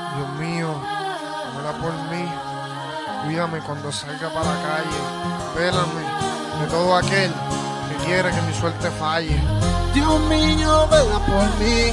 Dios mío, ora por mí, cuídame cuando salga para la calle, vélame de todo aquel que quiere que mi suerte falle. Dios mío, vela por mí,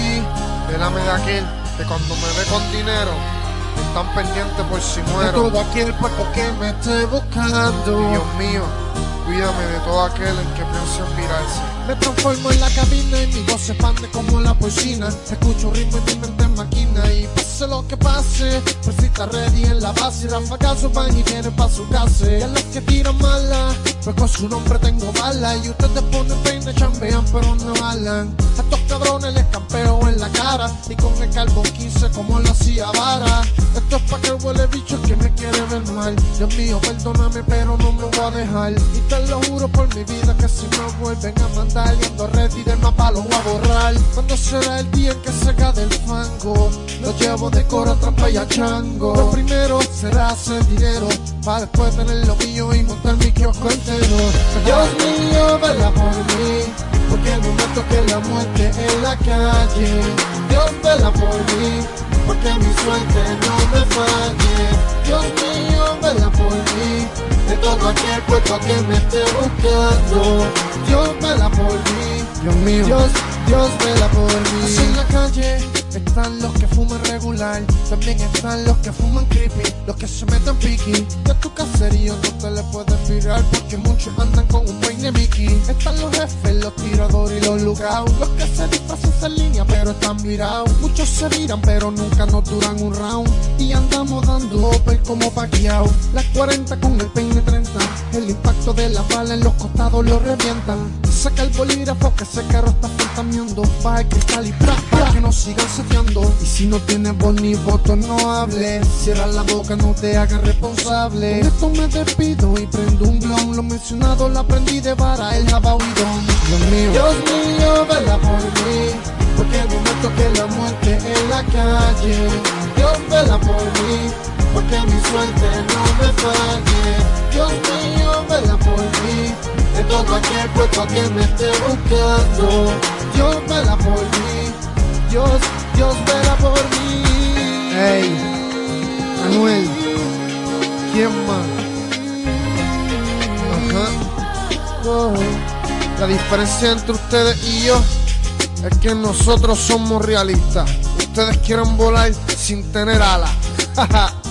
Vélame de aquel que cuando me ve con dinero, están pendientes por si de muero. todo aquel puerco que me esté buscando. Dios mío, cuídame de todo aquel en que piense en virarse. Me transformo en la cabina y mi voz se expande como la porcina. Escucho un ritmo y mi mente maquina. Y pase lo que pase, Fresita ready en la base. Rafagazos van y vienen pa' su casa. Y a los que tiran malas, pues con su nombre tengo balas. Y ustedes ponen peine, chambean pero no balan. A estos cabrones les campeo en la cara. Y con el carbón 15 como lo hacía vara. Esto es pa' que huele bicho que me quiere ver mal. Dios mío, perdóname pero no me voy a dejar. Y te lo juro por mi vida que si me vuelven a mandar y ando ready del mapa lo voy a borrar. Cuando será el día en que se cae del fango, lo llevo de coro, trampa y a chango. Lo primero será hacer dinero, para después tener lo mío y montar mi kiosco entero. Dios mío, vela por mí, porque el momento que la muerte en la calle. Dios vela por mí, porque mi suerte no me falle. Dios mío, vela por mí, de todo aquel puerto que me esté buscando. Dios vela por mí, Dios mío, Dios vela por mí. Así en la calle están los que fuman regular, también están los que fuman creepy, los que se meten piqui. De tu caserío no te le puedes virar porque muchos andan con un peine Mickey. Están los jefes, los tiradores y los lookouts, los que se disfrazan en línea pero están virados. Muchos se viran pero nunca nos duran un round y andamos dando upper como paqueado. Las 40 con el peine 30, el impacto de la bala en los costados lo revientan. Saca el bolígrafo que ese carro está fantameando, baja el cristal y para que no sigan saqueando. Y si no tienes voz ni voto no hables, cierra la boca, no te hagas responsable. Con esto me despido y prendo un blon, lo mencionado lo aprendí de vara, el jabahuidón. Dios mío, vela por mí, porque el momento que la muerte en la calle. Dios vela por mí, porque mi suerte no me falle. Dios mío, vela por mí, de todo aquel puerto que me esté buscando. Dios vela por mí, Dios vela por mí. hey, Anuel, ¿quién más? Ajá. Oh. La diferencia entre ustedes y yo es que nosotros somos realistas. Ustedes quieren volar sin tener alas.